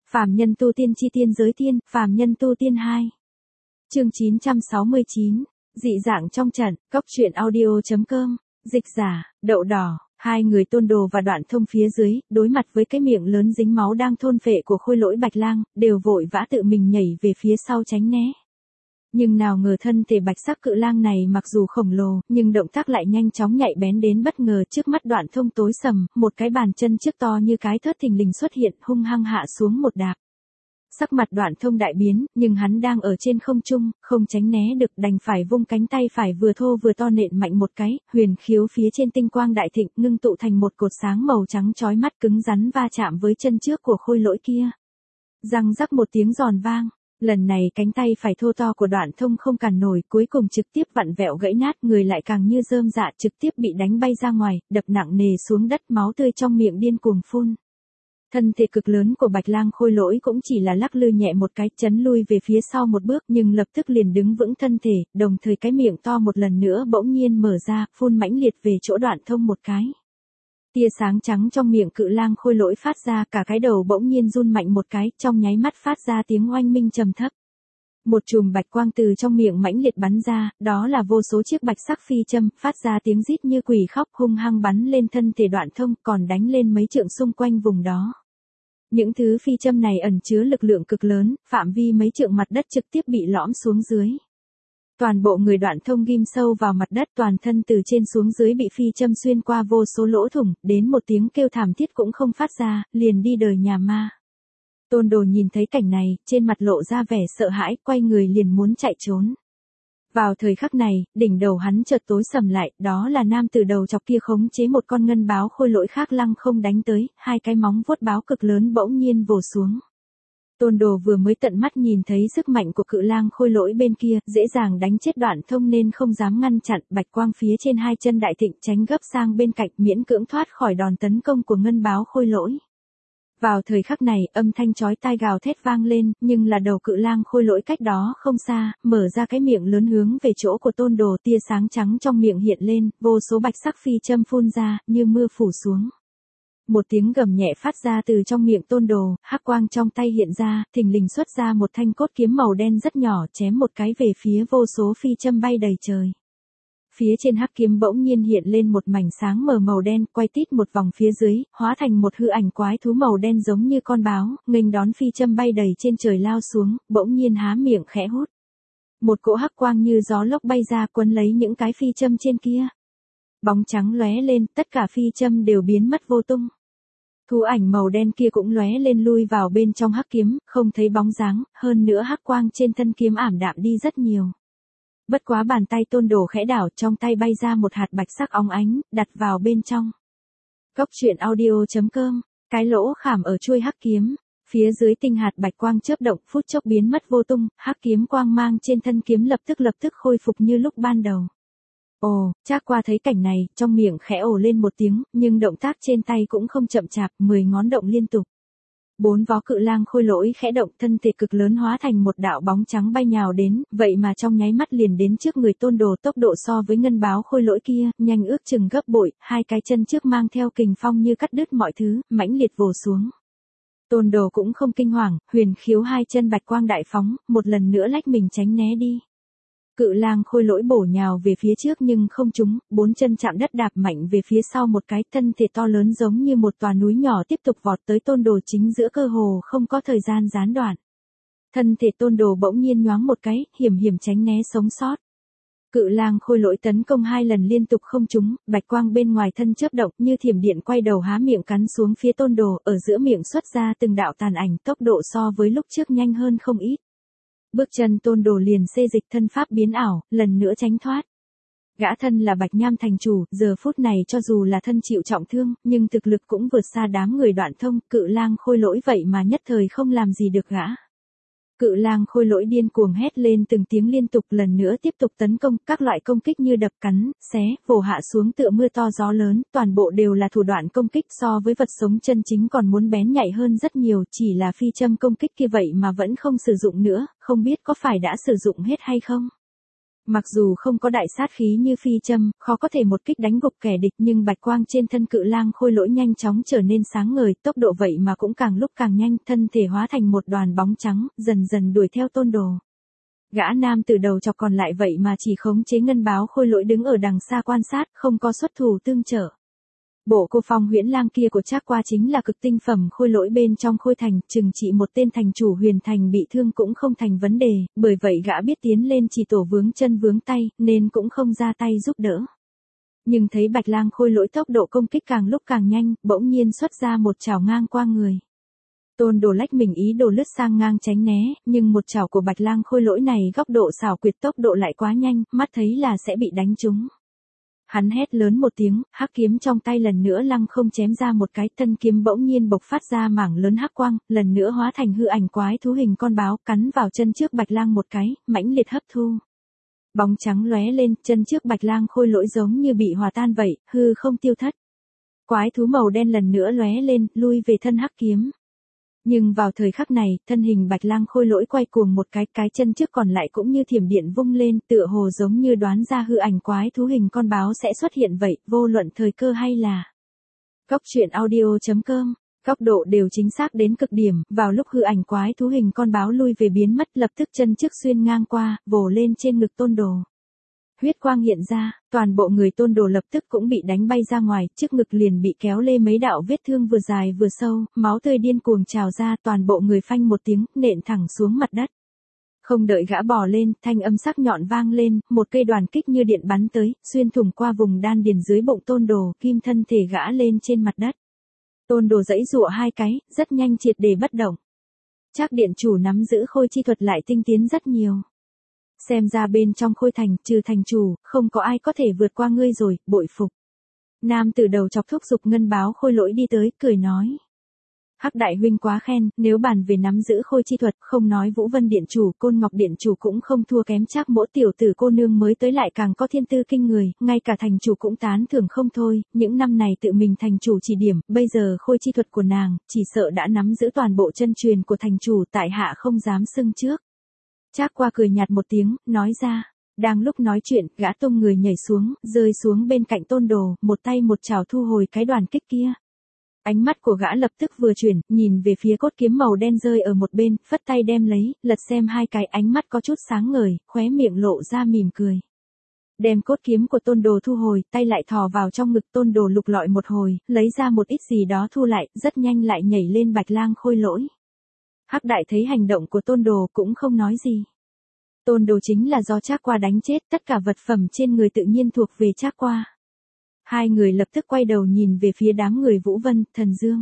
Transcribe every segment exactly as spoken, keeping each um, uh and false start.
Phàm nhân tu tiên chi tiên giới tiên, phàm nhân tu tiên hai. Chương chín trăm sáu mươi chín, dị dạng trong trận, cốc truyện audio chấm com, dịch giả, đậu đỏ, hai người Tôn Đồ và Đoạn Thông phía dưới, đối mặt với cái miệng lớn dính máu đang thôn phệ của Khôi Lỗi Bạch Lang, đều vội vã tự mình nhảy về phía sau tránh né. Nhưng nào ngờ thân thể bạch sắc cự lang này mặc dù khổng lồ, nhưng động tác lại nhanh chóng nhạy bén đến bất ngờ. Trước mắt Đoạn Thông tối sầm, một cái bàn chân trước to như cái thớt thình lình xuất hiện, hung hăng hạ xuống một đạp. Sắc mặt Đoạn Thông đại biến, nhưng hắn đang ở trên không trung, không tránh né được, đành phải vung cánh tay phải vừa thô vừa to nện mạnh một cái, huyền khiếu phía trên tinh quang đại thịnh, ngưng tụ thành một cột sáng màu trắng chói mắt cứng rắn va chạm với chân trước của Khôi Lỗi kia. Răng rắc một tiếng giòn vang. Lần này cánh tay phải thô to của Đoạn Thông không cản nổi, cuối cùng trực tiếp vặn vẹo gãy nát, người lại càng như rơm rạ, trực tiếp bị đánh bay ra ngoài, đập nặng nề xuống đất, máu tươi trong miệng điên cuồng phun. Thân thể cực lớn của Bạch Lang Khôi Lỗi cũng chỉ là lắc lư nhẹ một cái, chấn lui về phía sau một bước, nhưng lập tức liền đứng vững thân thể, đồng thời cái miệng to một lần nữa bỗng nhiên mở ra, phun mãnh liệt về chỗ Đoạn Thông một cái. Tia sáng trắng trong miệng cự lang Khôi Lỗi phát ra, cả cái đầu bỗng nhiên run mạnh một cái, trong nháy mắt phát ra tiếng oanh minh trầm thấp. Một chùm bạch quang từ trong miệng mãnh liệt bắn ra, đó là vô số chiếc bạch sắc phi châm, phát ra tiếng rít như quỷ khóc, hung hăng bắn lên thân thể Đoạn Thông, còn đánh lên mấy trượng xung quanh vùng đó. Những thứ phi châm này ẩn chứa lực lượng cực lớn, phạm vi mấy trượng mặt đất trực tiếp bị lõm xuống dưới. Toàn bộ người Đoạn Thông ghim sâu vào mặt đất, toàn thân từ trên xuống dưới bị phi châm xuyên qua vô số lỗ thủng, đến một tiếng kêu thảm thiết cũng không phát ra, liền đi đời nhà ma. Tôn Đồ nhìn thấy cảnh này, trên mặt lộ ra vẻ sợ hãi, quay người liền muốn chạy trốn. Vào thời khắc này, đỉnh đầu hắn chợt tối sầm lại, đó là nam tử đầu chọc kia khống chế một con ngân báo Khôi Lỗi khác lăng không đánh tới, hai cái móng vuốt báo cực lớn bỗng nhiên vồ xuống. Tôn Đồ vừa mới tận mắt nhìn thấy sức mạnh của cự lang Khôi Lỗi bên kia, dễ dàng đánh chết Đoạn Thông nên không dám ngăn chặn, bạch quang phía trên hai chân đại thịnh tránh gấp sang bên cạnh, miễn cưỡng thoát khỏi đòn tấn công của ngân báo Khôi Lỗi. Vào thời khắc này, âm thanh chói tai gào thét vang lên, nhưng là đầu cự lang Khôi Lỗi cách đó không xa, mở ra cái miệng lớn hướng về chỗ của Tôn Đồ, tia sáng trắng trong miệng hiện lên, vô số bạch sắc phi châm phun ra, như mưa phủ xuống. Một tiếng gầm nhẹ phát ra từ trong miệng Tôn Đồ, hắc quang trong tay hiện ra, thình lình xuất ra một thanh cốt kiếm màu đen rất nhỏ, chém một cái về phía vô số phi châm bay đầy trời. Phía trên hắc kiếm bỗng nhiên hiện lên một mảnh sáng mờ màu đen, quay tít một vòng phía dưới, hóa thành một hư ảnh quái thú màu đen giống như con báo, nghênh đón phi châm bay đầy trên trời lao xuống, bỗng nhiên há miệng khẽ hút. Một cỗ hắc quang như gió lốc bay ra quấn lấy những cái phi châm trên kia. Bóng trắng lóe lên, tất cả phi châm đều biến mất vô tung. Thú ảnh màu đen kia cũng lóe lên lui vào bên trong hắc kiếm, không thấy bóng dáng, hơn nữa hắc quang trên thân kiếm ảm đạm đi rất nhiều. Bất quá bàn tay Tôn Đồ khẽ đảo, trong tay bay ra một hạt bạch sắc óng ánh, đặt vào bên trong. Cốc truyện audio chấm com, cái lỗ khảm ở chuôi hắc kiếm, phía dưới tinh hạt bạch quang chớp động, phút chốc biến mất vô tung, hắc kiếm quang mang trên thân kiếm lập tức lập tức khôi phục như lúc ban đầu. Ồ, Trác Qua thấy cảnh này, trong miệng khẽ ồ lên một tiếng, nhưng động tác trên tay cũng không chậm chạp, mười ngón động liên tục. Bốn vó cự lang Khôi Lỗi khẽ động, thân thể cực lớn hóa thành một đạo bóng trắng bay nhào đến, vậy mà trong nháy mắt liền đến trước người Tôn Đồ, tốc độ so với ngân báo Khôi Lỗi kia, nhanh ước chừng gấp bội, hai cái chân trước mang theo kình phong như cắt đứt mọi thứ, mãnh liệt vồ xuống. Tôn Đồ cũng không kinh hoàng, huyền khiếu hai chân bạch quang đại phóng, một lần nữa lách mình tránh né đi. Cự lang Khôi Lỗi bổ nhào về phía trước nhưng không trúng, bốn chân chạm đất đạp mạnh về phía sau một cái, thân thể to lớn giống như một tòa núi nhỏ tiếp tục vọt tới Tôn Đồ chính giữa, cơ hồ không có thời gian gián đoạn. Thân thể Tôn Đồ bỗng nhiên nhoáng một cái, hiểm hiểm tránh né sống sót. Cự lang Khôi Lỗi tấn công hai lần liên tục không trúng, bạch quang bên ngoài thân chớp động như thiểm điện quay đầu há miệng cắn xuống phía Tôn Đồ, ở giữa miệng xuất ra từng đạo tàn ảnh, tốc độ so với lúc trước nhanh hơn không ít. Bước chân Tôn Đồ liền xê dịch, thân pháp biến ảo, lần nữa tránh thoát. Gã thân là Bạch Nham thành chủ, giờ phút này cho dù là thân chịu trọng thương, nhưng thực lực cũng vượt xa đám người Đoạn Thông, cự lang Khôi Lỗi vậy mà nhất thời không làm gì được gã. Cự lang Khôi Lỗi điên cuồng hét lên từng tiếng liên tục, lần nữa tiếp tục tấn công, các loại công kích như đập cắn, xé, vồ hạ xuống tựa mưa to gió lớn, toàn bộ đều là thủ đoạn công kích, so với vật sống chân chính còn muốn bén nhạy hơn rất nhiều, chỉ là phi châm công kích kia vậy mà vẫn không sử dụng nữa, không biết có phải đã sử dụng hết hay không. Mặc dù không có đại sát khí như phi châm, khó có thể một kích đánh gục kẻ địch, nhưng bạch quang trên thân cự lang khôi lỗi nhanh chóng trở nên sáng ngời, tốc độ vậy mà cũng càng lúc càng nhanh, thân thể hóa thành một đoàn bóng trắng, dần dần đuổi theo Tôn Đồ. Gã nam từ đầu chọc còn lại vậy mà chỉ khống chế ngân báo khôi lỗi đứng ở đằng xa quan sát, không có xuất thủ tương trợ. Bộ cô phong huyễn lang kia của Trác Qua chính là cực tinh phẩm khôi lỗi bên trong khôi thành, chừng trị một tên thành chủ huyền thành bị thương cũng không thành vấn đề, bởi vậy gã biết tiến lên chỉ tổ vướng chân vướng tay, nên cũng không ra tay giúp đỡ. Nhưng thấy bạch lang khôi lỗi tốc độ công kích càng lúc càng nhanh, bỗng nhiên xuất ra một chảo ngang qua người. Tôn Đồ lách mình ý đồ lướt sang ngang tránh né, nhưng một chảo của bạch lang khôi lỗi này góc độ xảo quyệt, tốc độ lại quá nhanh, mắt thấy là sẽ bị đánh trúng. Hắn hét lớn một tiếng, hắc kiếm trong tay lần nữa lăng không chém ra một cái, thân kiếm bỗng nhiên bộc phát ra mảng lớn hắc quang, lần nữa hóa thành hư ảnh quái thú hình con báo, cắn vào chân trước bạch lang một cái, mãnh liệt hấp thu. Bóng trắng lóe lên, chân trước bạch lang khôi lỗi giống như bị hòa tan vậy, hư không tiêu thất. Quái thú màu đen lần nữa lóe lên, lui về thân hắc kiếm. Nhưng vào thời khắc này, thân hình bạch lang khôi lỗi quay cuồng một cái, cái chân trước còn lại cũng như thiểm điện vung lên, tựa hồ giống như đoán ra hư ảnh quái thú hình con báo sẽ xuất hiện vậy, vô luận thời cơ hay là. Cốc truyện audio chấm com, góc độ đều chính xác đến cực điểm, vào lúc hư ảnh quái thú hình con báo lui về biến mất, lập tức chân trước xuyên ngang qua, vồ lên trên ngực Tôn Đồ. Huyết quang hiện ra, toàn bộ người Tôn Đồ lập tức cũng bị đánh bay ra ngoài, trước ngực liền bị kéo lê mấy đạo vết thương vừa dài vừa sâu, máu tươi điên cuồng trào ra, toàn bộ người phanh một tiếng, nện thẳng xuống mặt đất. Không đợi gã bò lên, thanh âm sắc nhọn vang lên, một cây đoàn kích như điện bắn tới, xuyên thủng qua vùng đan điền dưới bụng Tôn Đồ, kim thân thể gã lên trên mặt đất. Tôn Đồ giãy giụa hai cái, rất nhanh triệt để bất động. Trác điện chủ nắm giữ khôi chi thuật lại tinh tiến rất nhiều. Xem ra bên trong khôi thành, trừ thành chủ, không có ai có thể vượt qua ngươi rồi, bội phục. Nam từ đầu chọc thúc giục ngân báo khôi lỗi đi tới, cười nói. Hắc đại huynh quá khen, nếu bàn về nắm giữ khôi chi thuật, không nói Vũ Vân điện chủ, Côn Ngọc điện chủ cũng không thua kém, Trác Mỗ tiểu tử cô nương mới tới lại càng có thiên tư kinh người, ngay cả thành chủ cũng tán thưởng không thôi, những năm này tự mình thành chủ chỉ điểm, bây giờ khôi chi thuật của nàng, chỉ sợ đã nắm giữ toàn bộ chân truyền của thành chủ, tại hạ không dám xưng trước. Trác Qua cười nhạt một tiếng, nói ra. Đang lúc nói chuyện, gã tung người nhảy xuống, rơi xuống bên cạnh Tôn Đồ, một tay một chảo thu hồi cái đoàn kích kia. Ánh mắt của gã lập tức vừa chuyển, nhìn về phía cốt kiếm màu đen rơi ở một bên, phất tay đem lấy, lật xem hai cái, ánh mắt có chút sáng ngời, khóe miệng lộ ra mỉm cười. Đem cốt kiếm của Tôn Đồ thu hồi, tay lại thò vào trong ngực Tôn Đồ lục lọi một hồi, lấy ra một ít gì đó thu lại, rất nhanh lại nhảy lên bạch lang khôi lỗi. Hắc đại thấy hành động của Tôn Đồ cũng không nói gì. Tôn Đồ chính là do Trác Qua đánh chết, tất cả vật phẩm trên người tự nhiên thuộc về Trác Qua. Hai người lập tức quay đầu nhìn về phía đám người Vũ Vân, Thần Dương.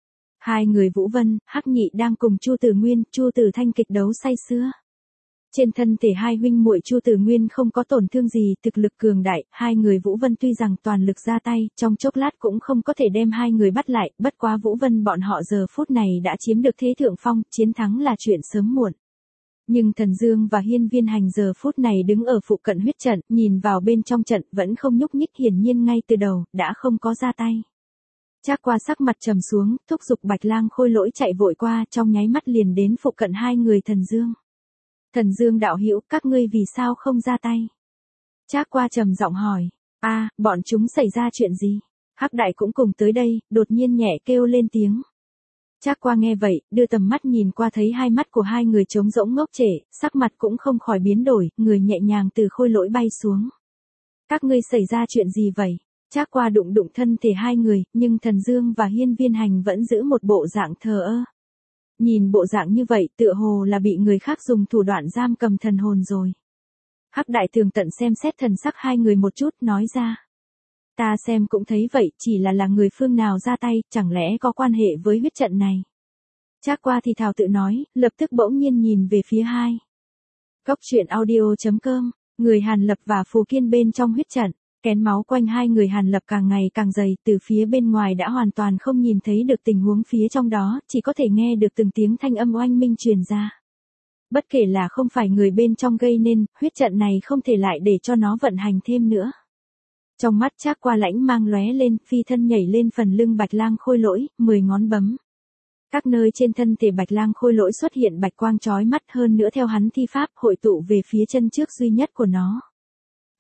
Hai người Vũ Vân, Hắc Nhị đang cùng Chu Tử Nguyên, Chu Tử Thanh kịch đấu say sưa. Trên thân thể hai huynh muội Chu Tử Nguyên không có tổn thương gì, thực lực cường đại, hai người Vũ Vân tuy rằng toàn lực ra tay, trong chốc lát cũng không có thể đem hai người bắt lại, bất quá Vũ Vân bọn họ giờ phút này đã chiếm được thế thượng phong, chiến thắng là chuyện sớm muộn. Nhưng Thần Dương và Hiên Viên Hành giờ phút này đứng ở phụ cận huyết trận, nhìn vào bên trong trận, vẫn không nhúc nhích, hiển nhiên ngay từ đầu, đã không có ra tay. Trác Qua sắc mặt trầm xuống, thúc giục bạch lang khôi lỗi chạy vội qua, trong nháy mắt liền đến phụ cận hai người Thần Dương. Thần Dương đạo hữu, các ngươi vì sao không ra tay? Trác Qua trầm giọng hỏi. A, bọn chúng xảy ra chuyện gì? Hắc đại cũng cùng tới đây, đột nhiên nhẹ kêu lên tiếng. Trác Qua nghe vậy, đưa tầm mắt nhìn qua thấy hai mắt của hai người trống rỗng ngốc trệ, sắc mặt cũng không khỏi biến đổi, người nhẹ nhàng từ khôi lỗi bay xuống. Các ngươi xảy ra chuyện gì vậy? Trác Qua đụng đụng thân thể hai người, nhưng Thần Dương và Hiên Viên Hành vẫn giữ một bộ dạng thờ ơ. Nhìn bộ dạng như vậy, tựa hồ là bị người khác dùng thủ đoạn giam cầm thần hồn rồi. Hắc đại tường tận xem xét thần sắc hai người một chút, nói ra. Ta xem cũng thấy vậy, chỉ là là người phương nào ra tay, chẳng lẽ có quan hệ với huyết trận này. Trác Qua thì thào tự nói, lập tức bỗng nhiên nhìn về phía hai. Cốc truyện audio chấm com, người Hàn Lập và Phù Kiên bên trong huyết trận, kén máu quanh hai người Hàn Lập càng ngày càng dày, từ phía bên ngoài đã hoàn toàn không nhìn thấy được tình huống phía trong đó, chỉ có thể nghe được từng tiếng thanh âm oanh minh truyền ra. Bất kể là không phải người bên trong gây nên, huyết trận này không thể lại để cho nó vận hành thêm nữa. Trong mắt Trác Qua lãnh mang lóe lên, phi thân nhảy lên phần lưng bạch lang khôi lỗi, mười ngón bấm. Các nơi trên thân thể bạch lang khôi lỗi xuất hiện bạch quang chói mắt, hơn nữa theo hắn thi pháp hội tụ về phía chân trước duy nhất của nó.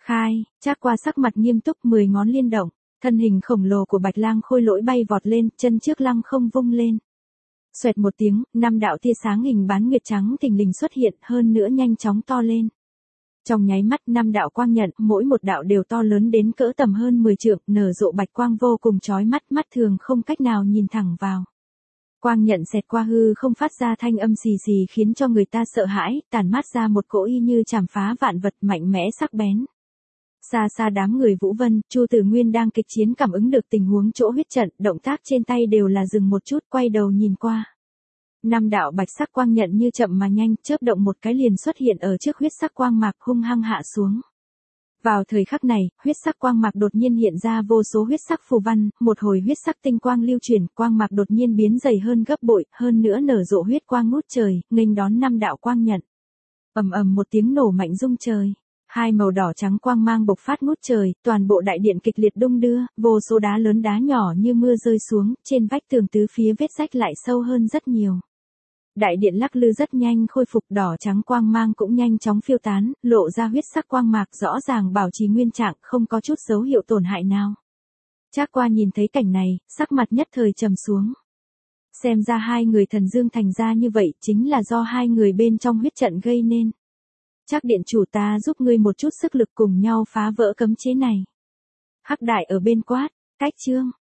Khai, Trác Qua sắc mặt nghiêm túc, mười ngón liên động, thân hình khổng lồ của Bạch Lang Khôi Lỗi bay vọt lên, chân trước lăng không vung lên. Xoẹt một tiếng, năm đạo tia sáng hình bán nguyệt trắng thình lình xuất hiện, hơn nữa nhanh chóng to lên. Trong nháy mắt năm đạo quang nhận, mỗi một đạo đều to lớn đến cỡ tầm hơn mười trượng, nở rộ bạch quang vô cùng chói mắt, mắt thường không cách nào nhìn thẳng vào. Quang nhận xẹt qua hư không phát ra thanh âm xì xì khiến cho người ta sợ hãi, tản mát ra một cỗ y như chảm phá vạn vật mạnh mẽ sắc bén. Xa xa đám người Vũ Vân, Chu Tử Nguyên đang kịch chiến cảm ứng được tình huống chỗ huyết trận, động tác trên tay đều là dừng một chút, quay đầu nhìn qua. Năm đạo bạch sắc quang nhận như chậm mà nhanh, chớp động một cái liền xuất hiện ở trước huyết sắc quang mạc, hung hăng hạ xuống. Vào thời khắc này, huyết sắc quang mạc đột nhiên hiện ra vô số huyết sắc phù văn, một hồi huyết sắc tinh quang lưu chuyển, quang mạc đột nhiên biến dày hơn gấp bội, hơn nữa nở rộ huyết quang ngút trời, nghênh đón năm đạo quang nhận. Ầm ầm một tiếng nổ mạnh rung trời. Hai màu đỏ trắng quang mang bộc phát ngút trời, toàn bộ đại điện kịch liệt đung đưa, vô số đá lớn đá nhỏ như mưa rơi xuống, trên vách tường tứ phía vết rách lại sâu hơn rất nhiều. Đại điện lắc lư rất nhanh khôi phục, đỏ trắng quang mang cũng nhanh chóng phiêu tán, lộ ra huyết sắc quang mạc rõ ràng bảo trì nguyên trạng, không có chút dấu hiệu tổn hại nào. Trác Qua nhìn thấy cảnh này, sắc mặt nhất thời trầm xuống. Xem ra hai người thần dương thành ra như vậy chính là do hai người bên trong huyết trận gây nên. Trác điện chủ, ta giúp ngươi một chút sức lực cùng nhau phá vỡ cấm chế này. Hắc Đại ở bên quát, cách chương.